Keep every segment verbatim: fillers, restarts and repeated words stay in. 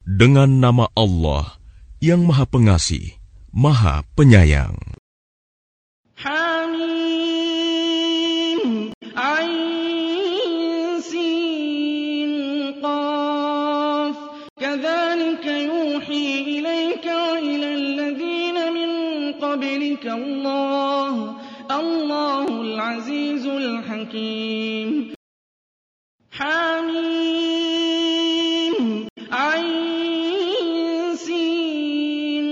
Dengan nama Allah yang Maha Pengasih, Maha Penyayang. Hamim, Ain, Sin, Qaf. Kadzalika yuhi ilaika wa ila alladhina min qablika Allah, Allahul Azizul Hakim. Hamim, Ain, Sin,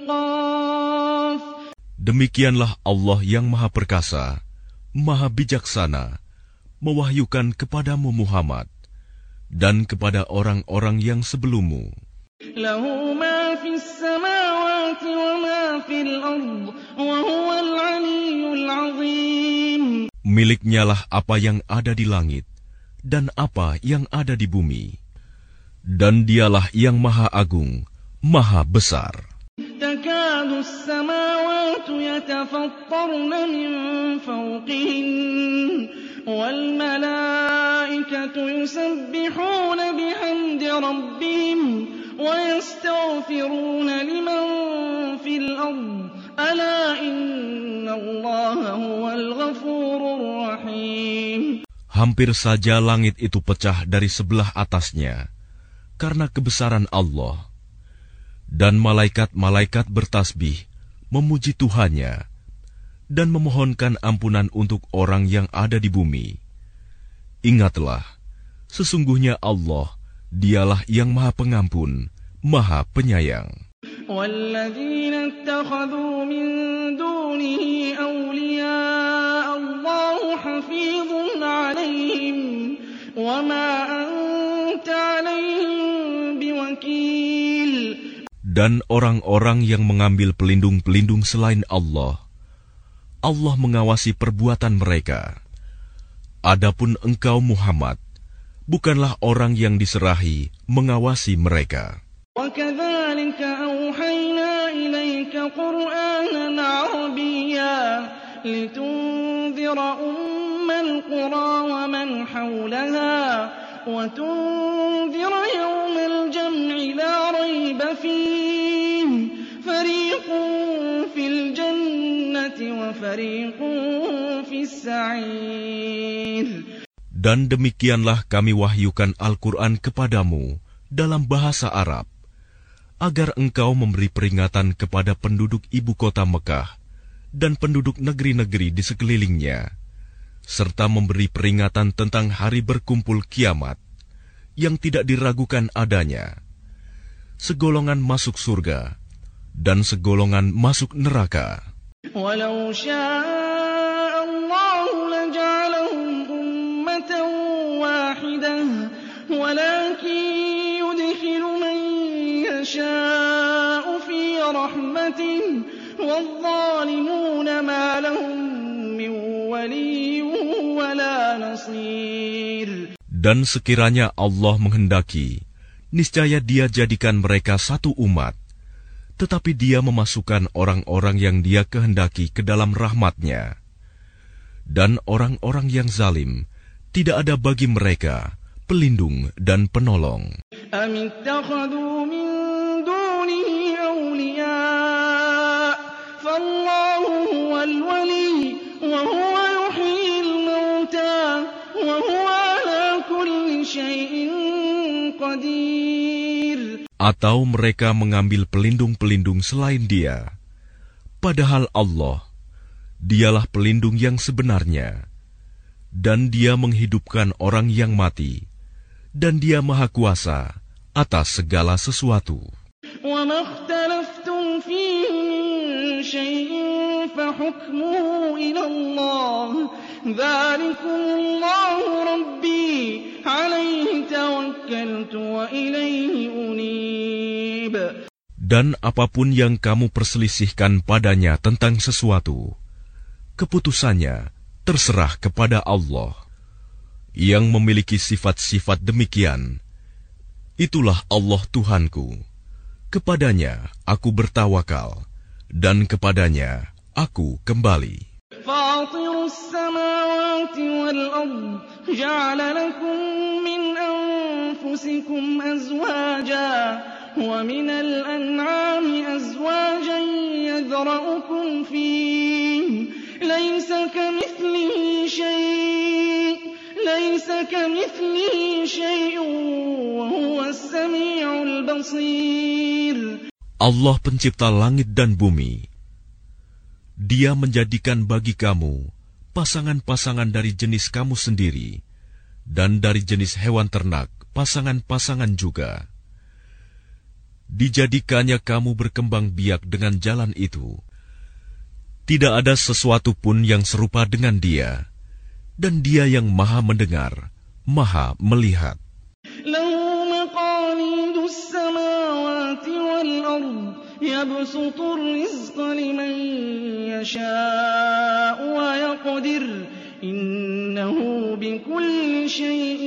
Qaf. Demikianlah Allah yang Maha Perkasa, Maha Bijaksana, mewahyukan kepadamu Muhammad dan kepada orang-orang yang sebelummu. Lahu ma fis samawati wa ma fil ard wa huwal aliyyul azim. Miliknyalah apa yang ada di langit dan apa yang ada di bumi, dan dialah yang Maha Agung, Maha Besar. Takadu as-samawati yatafattarna min fawqihin wal malaikatu yusabbihuna bihamdi rabbihim wa yastaghfiruna liman fil ard ala inna Allaha huwal ghafurur rahim. Hampir saja langit itu pecah dari sebelah atasnya karena kebesaran Allah, dan malaikat-malaikat bertasbih memuji Tuhannya dan memohonkan ampunan untuk orang yang ada di bumi. Ingatlah, sesungguhnya Allah, dialah yang Maha Pengampun, Maha Penyayang. وَالَّذِينَ اتَّخَذُوا مِن دُونِهِ أَوْلِيَاءَ اللَّهُ حَفِيظٌ عَلَيْهِمْ وَمَا أَنتَ عَلَيْهِمْ بِوَكِيلٍ. Dan orang-orang yang mengambil pelindung-pelindung selain Allah, Allah mengawasi perbuatan mereka. Adapun engkau Muhammad, bukanlah orang yang diserahi mengawasi mereka. وَكَذَلِكَ أَوْحَيْنَا إِلَيْكَ قُرْآنًا عَرَبِيًّا لِتُنذِرَ أُمَّ الْقُرَىٰ وَمَنْ حَوْلَهَا وَتُنذِرَ يَوْمَ الْجَمْعِ لَا رَيْبَ فِيهِ فَرِيقٌ فِي الْجَنَّةِ وَفَرِيقٌ فِي السَّعِيرِ. Dan demikianlah kami wahyukan Al-Quran kepadamu dalam bahasa Arab, agar engkau memberi peringatan kepada penduduk ibu kota Mekah dan penduduk negeri-negeri di sekelilingnya, serta memberi peringatan tentang hari berkumpul kiamat yang tidak diragukan adanya. Segolongan masuk surga dan segolongan masuk neraka. Walau syaa Allah laja'alahum ummatan wahidah, walakin yudkhilu man yasha'u fi rahmatihi, wadh-dhalimuna ma lahum min waliyyin wala nasir. Dan sekiranya Allah menghendaki, niscaya Dia jadikan mereka satu umat, tetapi Dia memasukkan orang-orang yang Dia kehendaki ke dalam rahmat-Nya. Dan orang-orang yang zalim, tidak ada bagi mereka pelindung dan penolong. Am ittakhadhu min dunihi awliya, fallahu huwal wali, wa huwa yuhyil mauta, wa huwa ala kulli syai'in qadir. Atau mereka mengambil pelindung-pelindung selain Dia, padahal Allah, Dialah pelindung yang sebenarnya, dan Dia menghidupkan orang yang mati, dan Dia Maha Kuasa atas segala sesuatu. وَمَا اخْتَلَفْتُمْ فِيهِ مِنْ شَيْءٍ فَحُكْمُهُ إِلَى اللَّهِ ذَلِكُمُ اللَّهُ رَبِّي عَلَيْهِ تَوَكَّلْتُ وَإِلَيْهِ أُنِيبُ. Dan apapun yang kamu perselisihkan padanya tentang sesuatu, keputusannya terserah kepada Allah. Yang memiliki sifat-sifat demikian, itulah Allah Tuhanku. Kepadanya aku bertawakal, dan kepadanya aku kembali. فَاطِرُ السَّمَاوَاتِ وَالْأَرْضِ جَعَلَ لَكُم مِّنْ أَنفُسِكُمْ أَزْوَاجًا ومن الأنعام أزواجا يذرأكم فيه ليس كمثله شيء ليس كمثله شيء وهو السميع البصير. Allah pencipta langit dan bumi. Dia menjadikan bagi kamu pasangan-pasangan dari jenis kamu sendiri, dan dari jenis hewan ternak pasangan-pasangan juga. Dijadikannya kamu berkembang biak dengan jalan itu. Tidak ada sesuatu pun yang serupa dengan Dia, dan Dia yang Maha Mendengar, Maha Melihat. يبسط الرزق لمن يشاء ويقدر إنه بكل شيء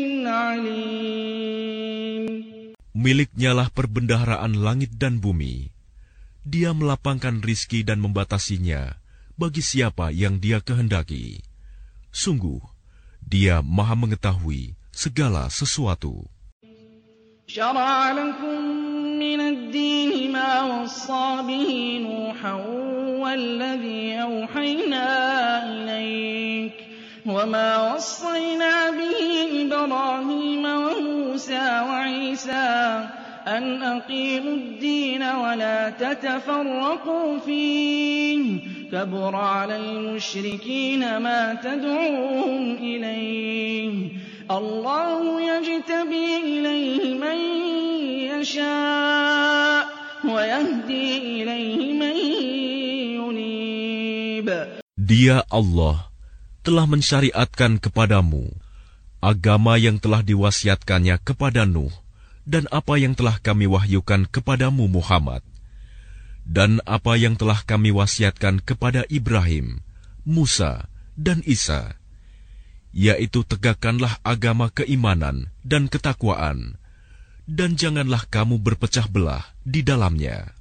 عليم. Miliknyalah perbendaharaan langit dan bumi. Dia melapangkan rizki dan membatasinya bagi siapa yang Dia kehendaki. Sungguh, Dia Maha mengetahui segala sesuatu. شرع لكم من الدين ما وصى به نوحا والذي أوحينا إليك وما وصينا به إبراهيم وموسى وعيسى أن أقيموا الدين ولا تتفرقوا فيه كبر على المشركين ما تدعوهم إليه الله يجتبي إليه من يشاء ويهدي إليه من ينيب. Dia Allah telah mensyariatkan kepadamu agama yang telah diwasiatkannya kepada Nuh dan apa yang telah kami wahyukan kepadamu Muhammad dan apa yang telah kami wasiatkan kepada Ibrahim, Musa dan Isa, yaitu tegakkanlah agama keimanan dan ketakwaan, dan janganlah kamu berpecah belah di dalamnya.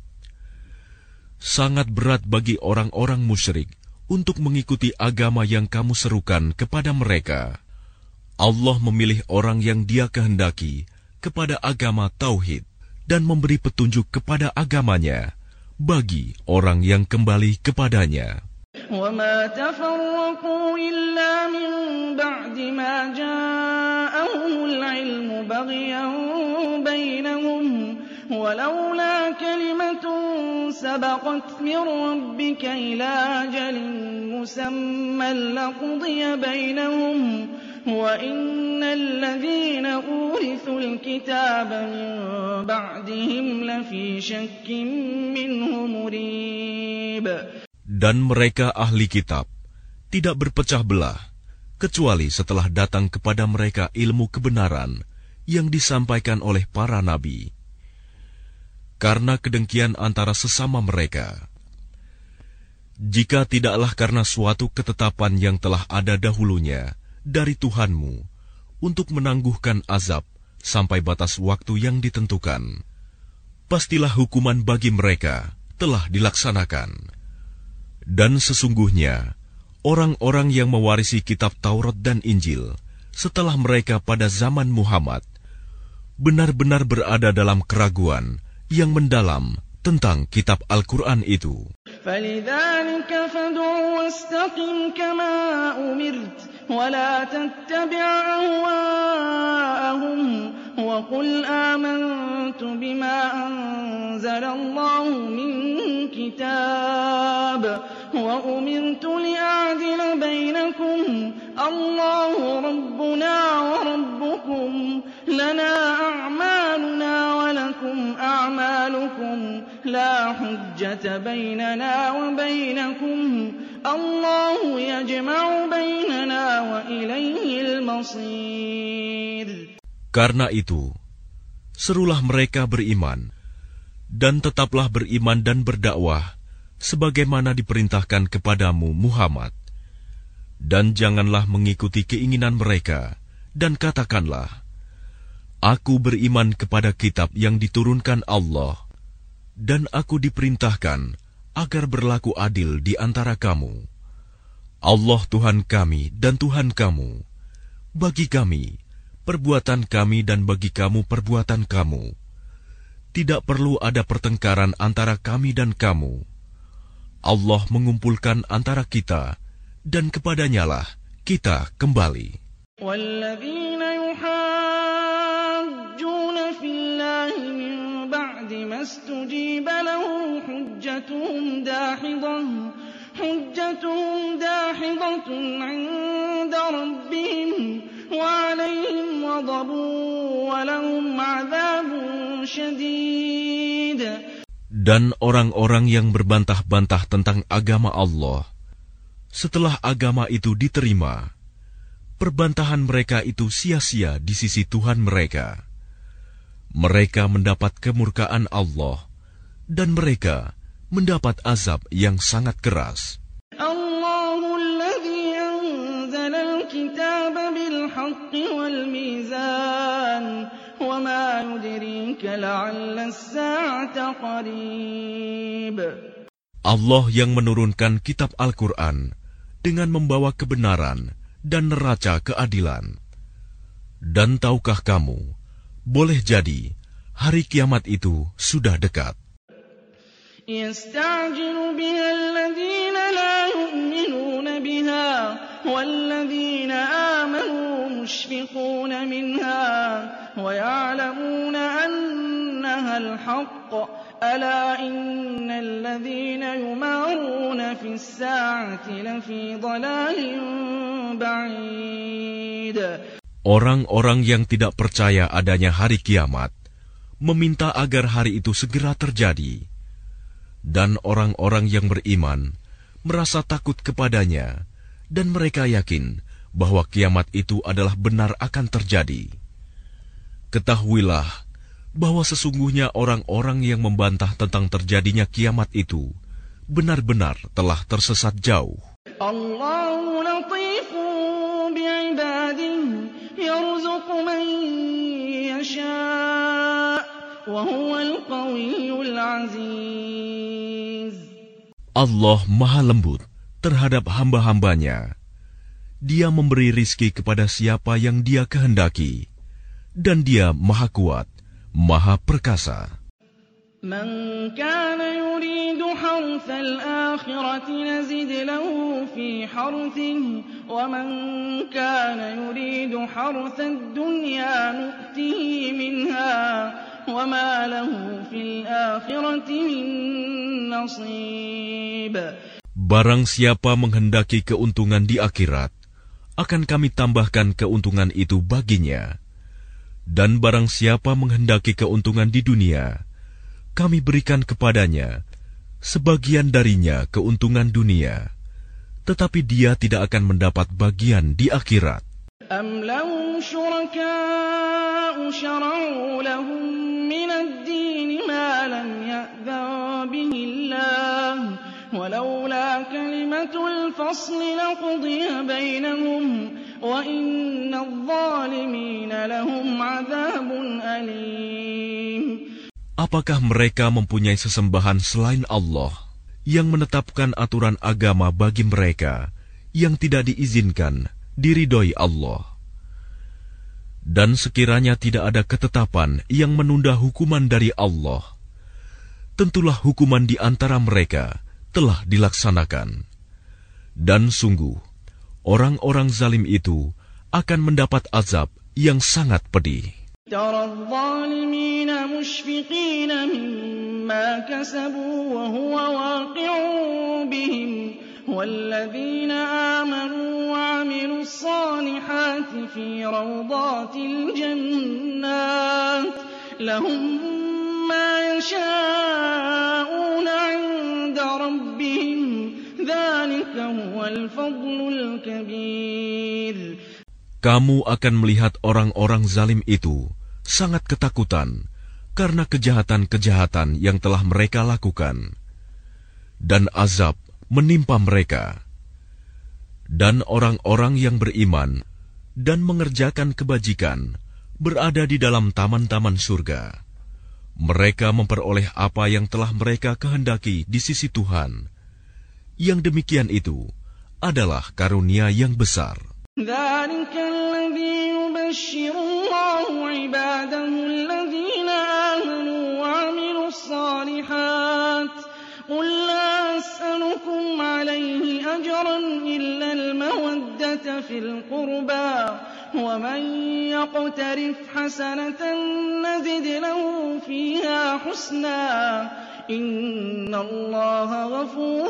Sangat berat bagi orang-orang musyrik untuk mengikuti agama yang kamu serukan kepada mereka. Allah memilih orang yang Dia kehendaki kepada agama tauhid dan memberi petunjuk kepada agamanya bagi orang yang kembali kepadanya. وَمَا تَفَرَّقُوا إِلَّا مِن بَعْدِ مَا جَاءَهُمُ الْعِلْمُ بَغْيًا بَيْنَهُمْ وَلَوْلَا كَلِمَةٌ سَبَقَتْ مِن رَّبِّكَ إِلَىٰ أَجَلٍ مُّسَمًّى لَّقُضِيَ بَيْنَهُمْ وَإِنَّ الَّذِينَ أُورِثُوا الْكِتَابَ مِن بَعْدِهِمْ لَفِي شَكٍّ مِّنْهُ مُرِيبٍ. Dan mereka ahli kitab tidak berpecah belah, kecuali setelah datang kepada mereka ilmu kebenaran yang disampaikan oleh para nabi. Karena kedengkian antara sesama mereka. Jika tidaklah karena suatu ketetapan yang telah ada dahulunya dari Tuhanmu untuk menangguhkan azab sampai batas waktu yang ditentukan, pastilah hukuman bagi mereka telah dilaksanakan. Dan sesungguhnya, orang-orang yang mewarisi kitab Taurat dan Injil setelah mereka pada zaman Muhammad, benar-benar berada dalam keraguan yang mendalam tentang kitab Al-Quran itu. فَلِذَلِكَ فَادْعُ وَاسْتَقِمْ كَمَا أُمِرْتَ وَلَا تَتَّبِعْ أَهْوَاءَهُمْ وَقُلْ آمَنْتُ بِمَا أَنزَلَ اللَّهُ مِنْ كِتَابٍ وَأُمِرْتُ لِأَعْدِلَ بَيْنَكُمْ اللَّهُ رَبُّنَا وَرَبُّكُمْ لَنَا أَعْمَالُنَا وَلَكُمْ أَعْمَالُكُمْ لَا حُجَّةَ بَيْنَنَا وَبَيْنَكُمْ اللَّهُ يَجْمَعُ بَيْنَنَا وَإِلَيْهِ الْمَصِيرُ. Karena itu, serulah mereka beriman, dan tetaplah beriman dan berdakwah, sebagaimana diperintahkan kepadamu Muhammad. Dan janganlah mengikuti keinginan mereka, dan katakanlah, Aku beriman kepada kitab yang diturunkan Allah, dan aku diperintahkan agar berlaku adil di antara kamu. Allah Tuhan kami dan Tuhan kamu, bagi kami perbuatan kami dan bagi kamu perbuatan kamu. tidak perlu ada pertengkaran antara kami dan kamu. Allah mengumpulkan antara kita, dan kepadanyalah kita kembali. وَالَّذِينَ يُحَاجُّونَ فِي اللَّهِ مِن بَعْدِ مَا اسْتُجِيبَ لَهُ حُجَّتُهُمْ دَاحِضَةٌ حُجَّتُهُمْ دَاحِضَةٌ عِندَ رَبِّهِمْ وَعَلَيْهِمْ غَضَبٌ وَلَهُمْ عَذَابٌ شَدِيدٌ. Dan orang-orang yang berbantah-bantah tentang agama Allah, setelah agama itu diterima, perbantahan mereka itu sia-sia di sisi Tuhan mereka. Mereka mendapat kemurkaan Allah, dan mereka mendapat azab yang sangat keras. Allahul ladzi anzala al-kitaba bil haqqi wal mizan, wa ma yudrika la'alla as-sa'ata qarib. Allah yang menurunkan kitab Al-Quran dengan membawa kebenaran dan neraca keadilan. Dan tahukah kamu, boleh jadi hari kiamat itu sudah dekat. يَسْتَعْجِلُ بِهَا الَّذِينَ لَا يُؤْمِنُونَ بِهَا وَالَّذِينَ آمَنُوا مُشْفِقُونَ مِنْهَا وَيَعْلَمُونَ أَنَّهَا الْحَقُّ أَلَا إِنَّ الَّذِينَ يُمَارُونَ فِي السَّاعَةِ لَفِي ضَلَالٍ بَعِيدٍ. Orang-orang yang tidak percaya adanya hari kiamat meminta agar hari itu segera terjadi. Dan orang-orang yang beriman merasa takut kepadanya, dan mereka yakin bahwa kiamat itu adalah benar akan terjadi. Ketahuilah bahwa sesungguhnya orang-orang yang membantah tentang terjadinya kiamat itu benar-benar telah tersesat jauh. Allahu latifun bi'ibadihi yarzuqu man yasha' wa huwal qawiyyul 'aziz. Allah Maha Lembut terhadap hamba-hambanya. Dia memberi rizki kepada siapa yang Dia kehendaki, dan Dia Maha Kuat, Maha Perkasa. Man kana yuridu harthal akhirati nazid lahu fi harthihi wa man kana yuridu harthad dunya nu'tihi minha wa ma lahu fil akhirati min nasib. Barang siapa menghendaki keuntungan di akhirat, akan kami tambahkan keuntungan itu baginya. Dan barang siapa menghendaki keuntungan di dunia, kami berikan kepadanya sebagian darinya keuntungan dunia, tetapi dia tidak akan mendapat bagian di akhirat. Am lahum syuraka'u syara'u lahum minad din ma lam ya'dhan bihi Allah walaula kalimatul fasli laqudiya bainahum wa innadh zalimina lahum 'adzabun alim. Apakah mereka mempunyai sesembahan selain Allah yang menetapkan aturan agama bagi mereka yang tidak diizinkan diridhoi Allah? Dan sekiranya tidak ada ketetapan yang menunda hukuman dari Allah, tentulah hukuman di antara mereka telah dilaksanakan. Dan sungguh, orang-orang zalim itu akan mendapat azab yang sangat pedih. ترى الظالمين مشفقين مما كسبوا وهو واقع بهم والذين آمنوا وعملوا الصالحات في روضات الجنات لهم ما يشاءون عند ربهم ذلك هو الفضل الكبير. Kamu akan melihat orang-orang zalim itu sangat ketakutan karena kejahatan-kejahatan yang telah mereka lakukan, dan azab menimpa mereka. Dan orang-orang yang beriman dan mengerjakan kebajikan berada di dalam taman-taman surga. Mereka memperoleh apa yang telah mereka kehendaki di sisi Tuhan. Yang demikian itu adalah karunia yang besar. ذلك الذي يبشر الله عباده الذين آمنوا وعملوا الصَّالِحَاتِ قُل لَّا أَسْأَلُكُمْ عَلَيْهِ أَجْرًا إِلَّا الْمَوَدَّةَ فِي الْقُرْبَىٰ وَمَن يَقْتَرِفْ حَسَنَةً نَّزِدْ لَهُ فِيهَا حُسْنًا إِنَّ اللَّهَ غَفُورٌ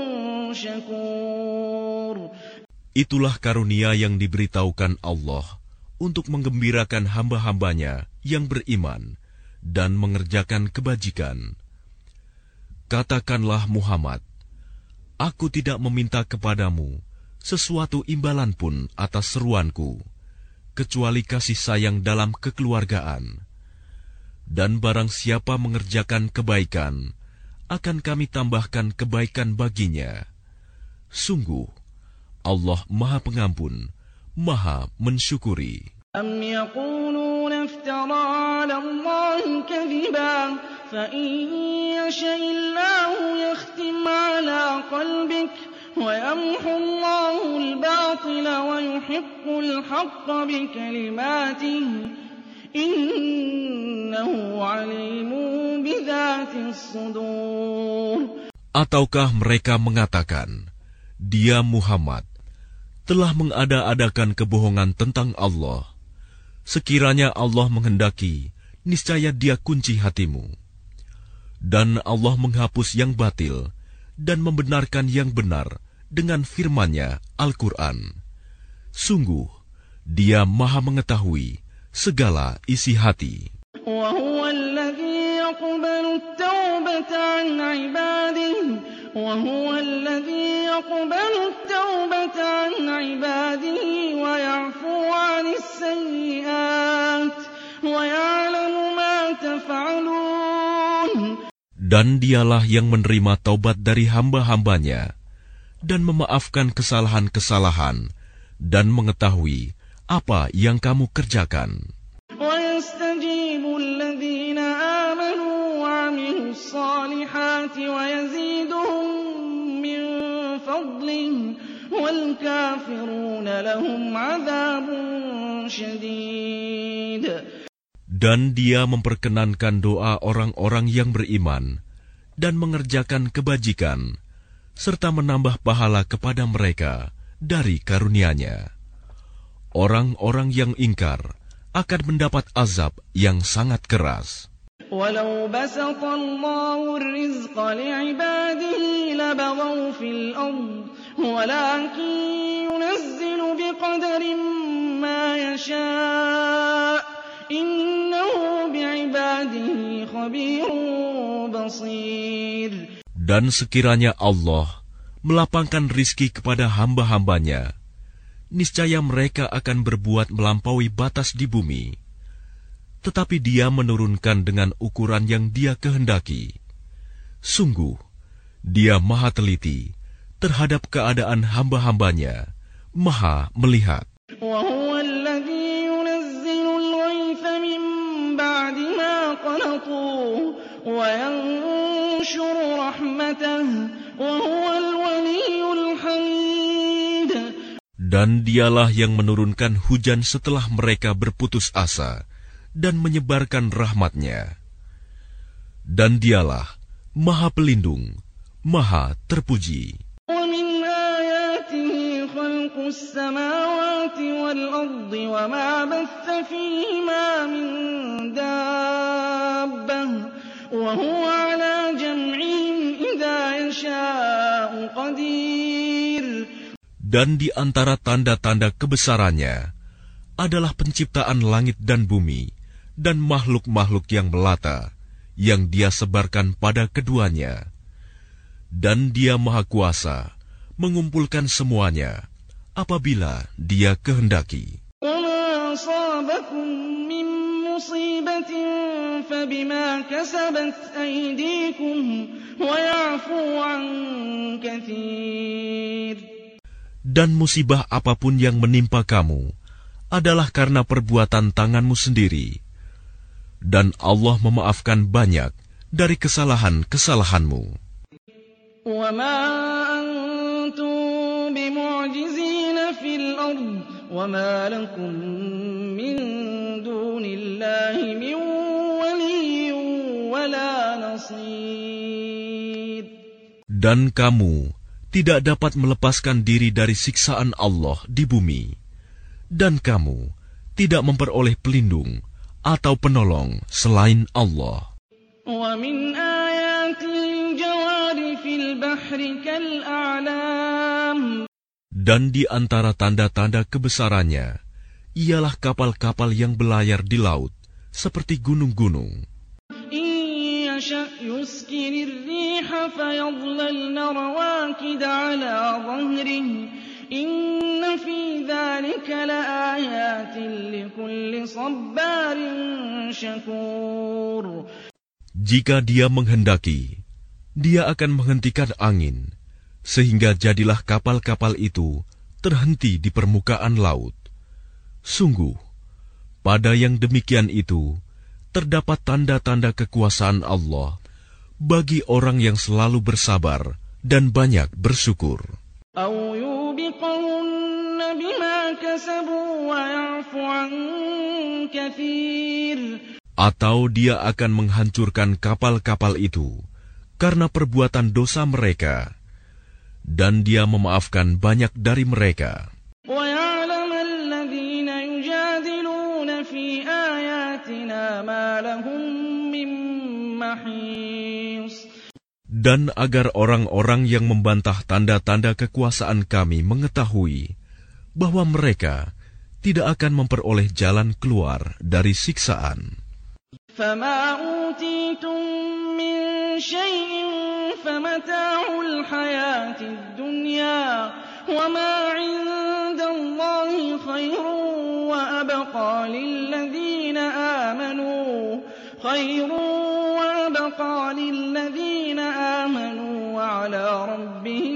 شَكُورٌ. Itulah karunia yang diberitahukan Allah untuk menggembirakan hamba-hambanya yang beriman dan mengerjakan kebajikan. Katakanlah Muhammad, aku tidak meminta kepadamu sesuatu imbalan pun atas seruanku, kecuali kasih sayang dalam kekeluargaan. Dan barang siapa mengerjakan kebaikan, akan kami tambahkan kebaikan baginya. Sungguh, Allah Maha Pengampun, Maha Mensyukuri. أَمْ يَقُولُونَ افْتَرَىٰ عَلَى اللَّهِ كَذِبًا فَإِن يَشَإِ اللَّهُ يَخْتِمْ عَلَىٰ قَلْبِكَ وَيَمْحُ اللَّهُ الْبَاطِلَ وَيُحِقُّ الْحَقَّ بِكَلِمَاتِهِ إِنَّهُ عَلِيمٌ بِذَاتِ الصُّدُورِ. Ataukah mereka mengatakan, dia Muhammad telah mengada-adakan kebohongan tentang Allah. Sekiranya Allah menghendaki, niscaya Dia kunci hatimu. Dan Allah menghapus yang batil dan membenarkan yang benar dengan firman-Nya Al-Quran. Sungguh, Dia Maha mengetahui segala isi hati. وَهُوَ الَّذِي يَقْبَلُ التَّوْبَةَ عَنْ عِبَادِهِ وَهُوَ الَّذِي يَقْبَلُ التَّوْبَةَ عَنْ عِبَادِهِ وَيَعْفُو عَنِ السَّيِّئَاتِ وَيَعْلَمُ مَا تَفْعَلُونَ. Dan Dialah yang menerima taubat dari hamba-hambanya dan memaafkan kesalahan-kesalahan dan mengetahui apa yang kamu kerjakan. وَيَسْتَجِيبُ الَّذِينَ آمَنُوا وَعَمِلُوا الصَّالِحَاتِ وَيَزِيدُهُم مِّن فَضْلِهِ وَالْكَافِرُونَ لَهُمْ عَذَابٌ شَدِيدٌ. Dan Dia memperkenankan doa orang-orang yang beriman dan mengerjakan kebajikan, serta menambah pahala kepada mereka dari karunia-Nya. Orang-orang yang ingkar akan mendapat azab yang sangat keras. وَلَوْ بَسَطَ اللَّهُ الرِّزْقَ لِعِبَادِهِ لَبَغَوْا فِي الْأَرْضِ وَلَٰكِن يُنَزِّلُ بِقَدَرٍ مَّا يَشَاءُ إِنَّهُ بِعِبَادِهِ خَبِيرٌ بَصِيرٌ. Dan sekiranya Allah melapangkan rizki kepada hamba-hambanya, niscaya mereka akan berbuat melampaui batas di bumi. Tetapi Dia menurunkan dengan ukuran yang Dia kehendaki. Sungguh, Dia Maha teliti terhadap keadaan hamba-hambanya, Maha melihat. وَهُوَ الَّذِي يُنَزِّلُ الْغَيْثَ مِن بَعْدِ مَا قَنَطُوا وَيَنشُرُ رَحْمَتَهُ وَهُوَ الْوَلِيُّ الْحَمِيدُ. Dan Dialah yang menurunkan hujan setelah mereka berputus asa dan menyebarkan rahmat-Nya. Dan Dialah Maha Pelindung, Maha Terpuji. وَمِنْ آيَاتِهِ خَلْقُ السَّمَاوَاتِ وَالْأَرْضِ وَمَا بَثَّ فِيهِمَا مِن دَابَّةٍ وَهُوَ عَلَىٰ جَمْعِهِمْ إِذَا يَشَاءُ قَدِيرٌ. Dan di antara tanda-tanda kebesarannya adalah penciptaan langit dan bumi dan makhluk-makhluk yang melata yang Dia sebarkan pada keduanya. Dan Dia Maha Kuasa mengumpulkan semuanya apabila Dia kehendaki. وَمَا أَصَابَكُم مِّن مُّصِيبَةٍ فَبِمَا كَسَبَتْ أَيْدِيكُمْ وَيَعْفُو عَن كَثِيرٍ. Dan musibah apapun yang menimpa kamu adalah karena perbuatan tanganmu sendiri. Dan Allah memaafkan banyak dari kesalahan-kesalahanmu. وَمَا أَنتُم بِمُعْجِزِينَ فِي الْأَرْضِ وَمَا لَكُم مِّن دُونِ اللَّهِ مِن وَلِيٍّ وَلَا نَصِيرٍ. بصير. Dan kamu tidak dapat melepaskan diri dari siksaan Allah di bumi, dan kamu tidak memperoleh pelindung atau penolong selain Allah. ومن آياته الجوار في البحر كالأعلام. Dan di antara tanda-tanda kebesarannya ialah kapal-kapal yang belayar di laut seperti gunung-gunung. إن يشأ يسكن الريح فيظللن رواكد على ظهره إن في ذلك لآيات لكل صبار شكور. Jika dia menghendaki, dia akan menghentikan angin, sehingga jadilah kapal-kapal itu terhenti di permukaan laut. Sungguh, pada yang demikian itu, terdapat tanda-tanda kekuasaan Allah bagi orang yang selalu bersabar dan banyak bersyukur. أو يوبقهن بما كسبوا ويعفو عن كثير. Atau dia akan menghancurkan kapal-kapal itu karena perbuatan dosa mereka, dan dia memaafkan banyak dari mereka. ويعلم الذين يجادلون في آياتنا ما لهم من محيص. Dan agar orang-orang yang membantah tanda-tanda kekuasaan kami mengetahui bahwa mereka tidak akan memperoleh jalan keluar dari siksaan. فما أوتيتم من شيء فمتاع الحياة الدنيا وما عند الله خير وأبقى للذين آمنوا خير وأبقى للذين آمنوا وعلى ربهم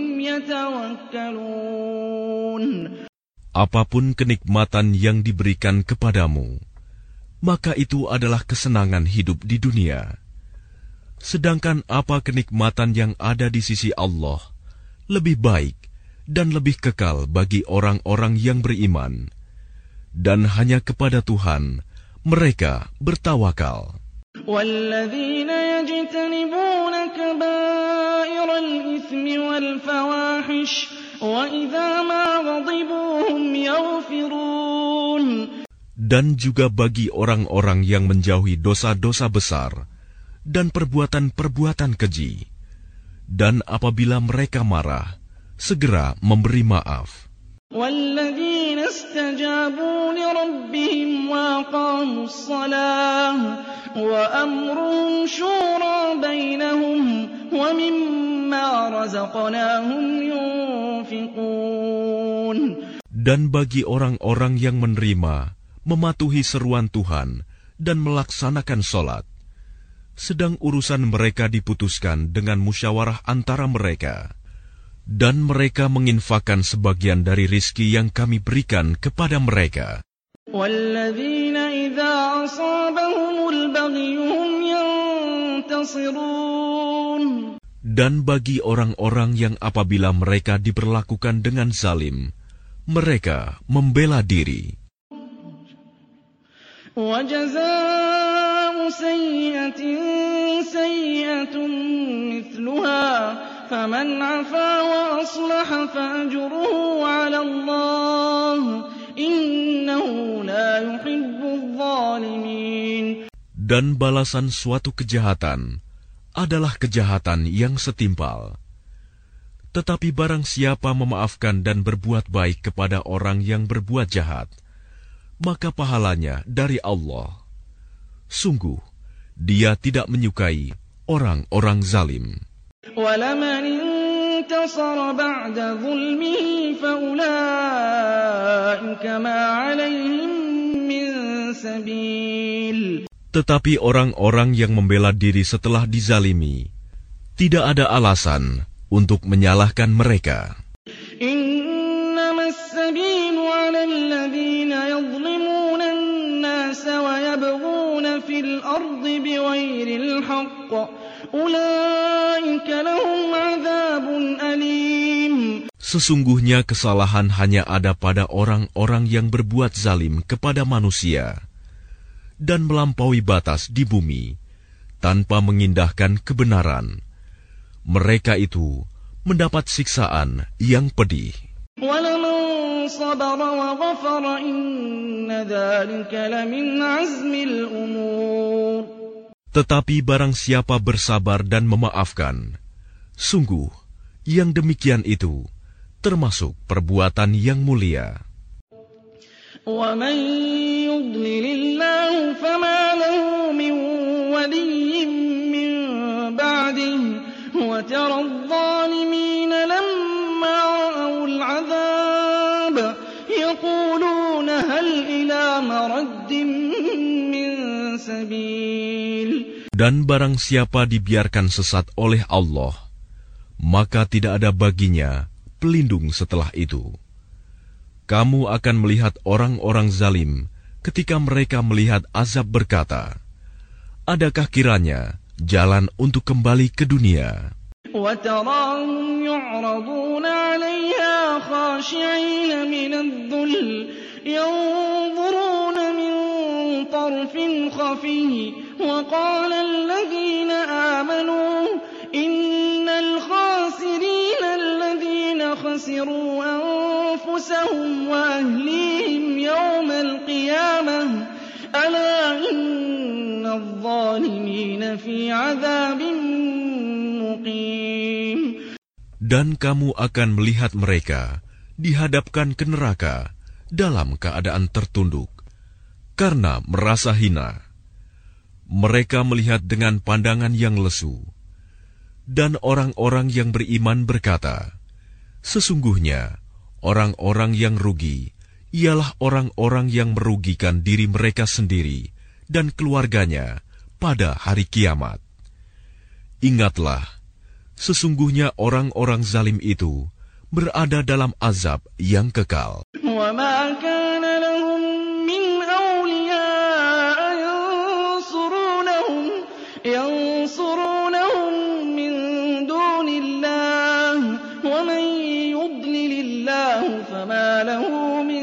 يتوكلون. Apapun kenikmatan yang diberikan kepadamu, maka itu adalah kesenangan hidup di dunia. Sedangkan apa kenikmatan yang ada di sisi Allah lebih baik dan lebih kekal bagi orang-orang yang beriman, dan hanya kepada Tuhan mereka bertawakal. وَالَّذِينَ يَجْتَنِبُونَ كَبَائِرَ الْإِثْمِ وَالْفَوَاحِشَ وَإِذَا مَا غَضِبُوا هُمْ يَغْفِرُونَ. Dan juga bagi orang-orang yang menjauhi dosa-dosa besar dan perbuatan-perbuatan keji, dan apabila mereka marah, segera memberi maaf. وَالَّذِينَ اسْتَجَابُوا لِرَبِّهِمْ وَأَقَامُوا الصَّلَاةَ وَأَمْرُهُمْ شُورَى بَيْنَهُمْ وَمِمَّا رَزَقْنَاهُمْ يُنْفِقُونَ. Dan bagi orang-orang yang menerima, mematuhi seruan Tuhan, dan melaksanakan sholat, sedang urusan mereka diputuskan dengan musyawarah antara mereka, dan mereka menginfakkan sebagian dari rizki yang kami berikan kepada mereka. وَالَّذِينَ إِذَا أَصَابَهُمُ الْبَغْيُ هُمْ يَنْتَصِرُونَ. Dan bagi orang-orang yang apabila mereka diperlakukan dengan zalim, mereka membela diri. وَجَزَاءُ سَيِّئَةٍ سَيِّئَةٌ مِثْلُهَا فَمَنْ عَفَا وَأَصْلَحَ فَأَجْرُهُ عَلَى اللَّهِ إِنَّهُ لَا يُحِبُّ الظَّالِمِينَ. Dan balasan suatu kejahatan adalah kejahatan yang setimpal. Tetapi barang siapa memaafkan dan berbuat baik kepada orang yang berbuat jahat, maka pahalanya dari Allah. Sungguh, Dia tidak menyukai orang-orang zalim. وَلَمَنِ انتَصَرَ بَعْدَ ظُلْمِهِ فَأُولَٰئِكَ مَا عَلَيْهِم مِّن سَبِيلٍ. Tetapi orang-orang yang membela diri setelah dizalimi, tidak ada alasan untuk menyalahkan mereka. إِنَّمَا السَّبِيلُ عَلَى الَّذِينَ يَظْلِمُونَ النَّاسَ وَيَبْغُونَ فِي الْأَرْضِ بِغَيْرِ الْحَقِّ أُولَٰئِكَ لَهُمْ عَذَابٌ أَلِيمٌ. Sesungguhnya kesalahan hanya ada pada orang-orang yang berbuat zalim kepada manusia dan melampaui batas di bumi tanpa mengindahkan kebenaran. Mereka itu mendapat siksaan yang pedih. وَلَمَنْ صَبَرَ وَغَفَرَ إِنَّ ذَلِكَ لَمِنْ عَزْمِ الْأُمُورِ. Tetapi barang siapa bersabar dan memaafkan, sungguh yang demikian itu termasuk perbuatan yang mulia. وَمَنْ يُضْلِلِ اللَّهُ فَمَا لَهُ مِنْ وَلِيٍّ مِّنْ بَعْدِهِ وَتَرَى الظَّالِمِينَ لَمَّا رَأَوُا الْعَذَابَ يَقُولُونَ هَلْ إِلَى مَرَدٍ مِّن سَبِيلٍ. Dan barang siapa dibiarkan sesat oleh Allah, maka tidak ada baginya pelindung setelah itu. Kamu akan melihat orang-orang zalim ketika mereka melihat azab berkata, adakah kiranya jalan untuk kembali ke dunia? وَتَرَاهُمْ يُعْرَضُونَ عَلَيْهَا خَاشِعِينَ مِنَ الذُّلِّ يَنظُرُونَ مِن طَرْفٍ خَفِيٍّ وَقَالَ الَّذِينَ آمَنُوا إِنَّ الْخَاسِرِينَ الَّذِينَ خَسِرُوا أَنفُسَهُمْ وَأَهْلِيهِمْ يَوْمَ الْقِيَامَةِ أَلَا إِنَّ الظَّالِمِينَ فِي عَذَابٍ مُقِيمٍ. Dan kamu akan melihat mereka dihadapkan ke neraka dalam keadaan tertunduk karena merasa hina. Mereka melihat dengan pandangan yang lesu. Dan orang-orang yang beriman berkata, sesungguhnya orang-orang yang rugi ialah orang-orang yang merugikan diri mereka sendiri dan keluarganya pada hari kiamat. Ingatlah, sesungguhnya orang-orang zalim itu berada dalam azab yang kekal. وَمَا كَانَ لَهُم مِّنْ أَوْلِيَاءَ يَنصُرُونَهُمْ يَنصُرُونَهُم مِّن دُونِ اللَّهِ وَمَن يُضْلِلِ اللَّهُ فَمَا لَهُ مِن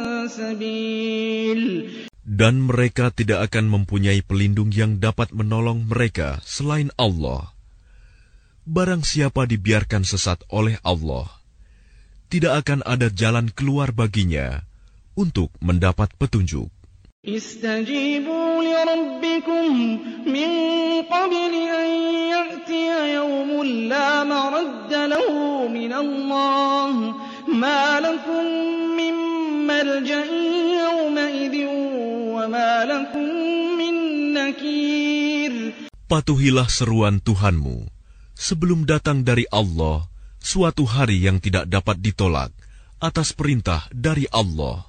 سَبِيلٍ. Dan mereka tidak akan mempunyai pelindung yang dapat menolong mereka selain Allah. Barang siapa dibiarkan sesat oleh Allah, tidak akan ada jalan keluar baginya untuk mendapat petunjuk. اسْتَجِيبُوا لِرَبِّكُمْ مِنْ قَبْلِ أَنْ يَأْتِيَ يَوْمٌ لَا مَرَدَّ لَهُ مِنَ اللَّهِ مَا لَكُمْ مِنْ مَلْجَإٍ يَوْمَئِذٍ وَمَا لَكُمْ مِنْ نَكِيرٍ. Patuhilah seruan Tuhanmu sebelum datang dari Allah suatu hari yang tidak dapat ditolak atas perintah dari Allah.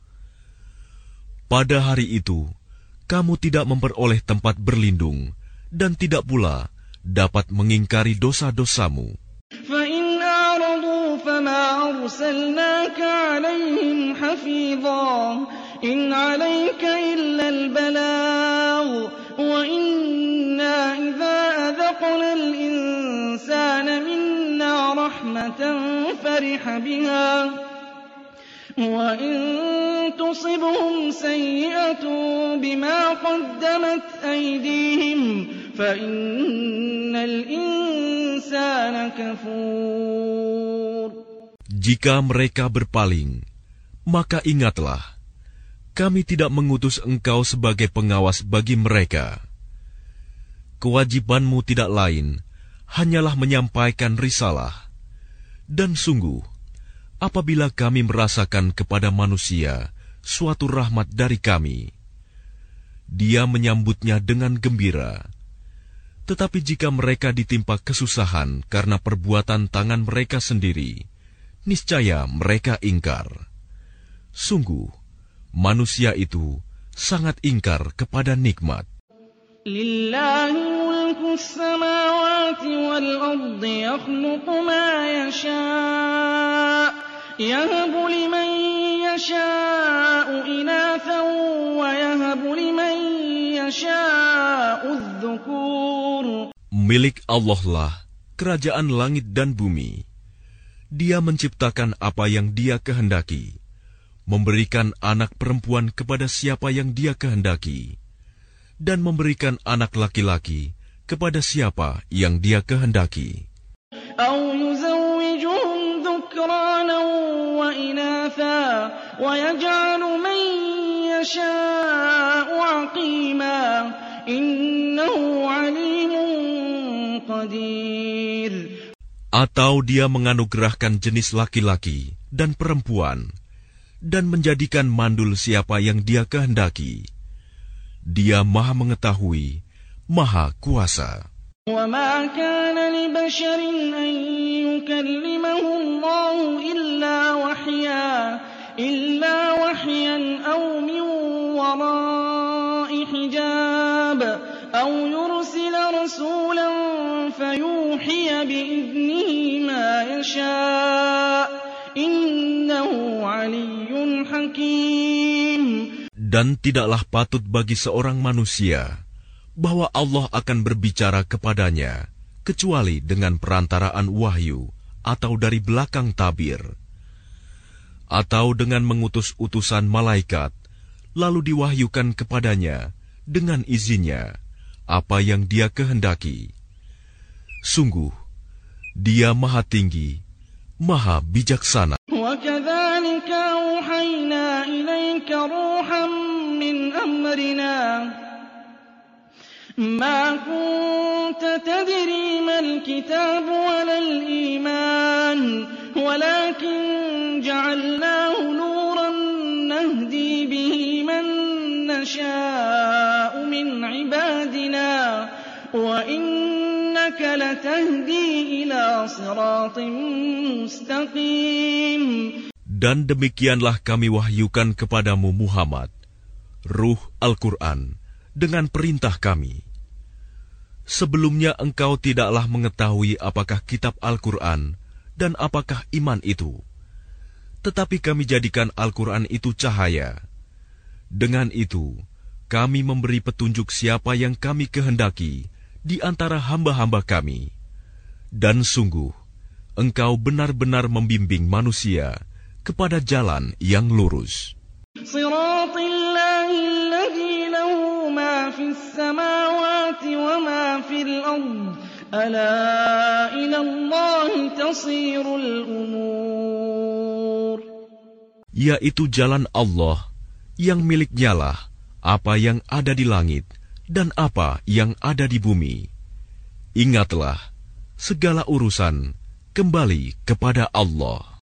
Pada hari itu, kamu tidak memperoleh tempat berlindung dan tidak pula dapat mengingkari dosa-dosamu. فَإِنْ أَعْرَضُوا فَمَا أَرْسَلْنَاكَ عَلَيْهِمْ حَفِيظًا إِنْ عَلَيْكَ إِلَّا الْبَلَاغُ وَإِنَّا إِذَا أَذَقْنَا الْإِنسَانَ مِنَّا رَحْمَةً فَرِحَ بِهَا وَإِنْ تُصِبْهُمْ سَيِّئَةٌ بِمَا قَدَّمَتْ أَيْدِيهِمْ فَإِنَّ الْإِنسَانَ كَفُورٌ. Jika mereka berpaling, maka ingatlah, kami tidak mengutus engkau sebagai pengawas bagi mereka. Kewajibanmu tidak lain, hanyalah menyampaikan risalah. Dan sungguh, apabila kami merasakan kepada manusia suatu rahmat dari kami, dia menyambutnya dengan gembira. Tetapi jika mereka ditimpa kesusahan karena perbuatan tangan mereka sendiri, niscaya mereka ingkar. Sungguh, manusia itu sangat ingkar kepada nikmat. Lillahi mulku samawati wal ardi yakhluqu ma yasha' yahabu liman yasha'u inathan wa yahabu liman yasha'u adh-dhukur. Milik Allah lah kerajaan langit dan bumi. Dia menciptakan apa yang Dia kehendaki, memberikan anak perempuan kepada siapa yang Dia kehendaki, dan memberikan anak laki-laki kepada siapa yang Dia kehendaki. أو يزوجهم ذكرانا وإناثا ويجعل من يشاء عقيما إنه عليم قدير. Atau Dia menganugerahkan jenis laki-laki dan perempuan dan menjadikan mandul siapa yang Dia kehendaki. Dia Maha Mengetahui, Maha Kuasa. وَمَا كَانَ لِبَشَرٍ أَن يُكَلِّمَهُ اللَّهُ إِلَّا وَحْيًا إِلَّا وَحْيًا أَوْ مِن وَرَاءِ حِجَابٍ أَوْ يُرْسِلَ رَسُولًا فَيُوحِيَ بِإِذْنِهِ مَا يَشَاءُ إِنَّهُ عَلِيٌّ حَكِيمٌ. Dan tidaklah patut bagi seorang manusia bahwa Allah akan berbicara kepadanya, kecuali dengan perantaraan wahyu, atau dari belakang tabir, atau dengan mengutus utusan malaikat, lalu diwahyukan kepadanya dengan izinnya apa yang Dia kehendaki. Sungguh, Dia Maha Tinggi, Maha Bijaksana. وَكَذَلِكَ أَوْحَيْنَا إِلَيْكَ رُوحًا مِّنْ أَمْرِنَا مَا كُنتَ تَدْرِي مَا الْكِتَابُ وَلَا الْإِيمَانُ وَلَكِنْ جَعَلْنَاهُ نُورًا نَّهْدِي بِهِ مَن نَّشَاءُ مِنْ عِبَادِنَا وَإِنَّكَ لَتَهْدِي إِلَىٰ صِرَاطٍ مُّسْتَقِيمٍ. Dan demikianlah kami wahyukan kepadamu Muhammad, Ruh Al-Quran, dengan perintah kami. Sebelumnya engkau tidaklah mengetahui apakah kitab Al-Quran dan apakah iman itu. Tetapi kami jadikan Al-Quran itu cahaya. Dengan itu, kami memberi petunjuk siapa yang kami kehendaki di antara hamba-hamba kami. Dan sungguh, engkau benar-benar membimbing manusia kepada jalan yang lurus. ما في السماوات وما في الأرض ألا إلى الله تصير الأمور. Yaitu jalan Allah yang miliknyalah apa yang ada di langit dan apa yang ada di bumi. Ingatlah, segala urusan kembali kepada Allah.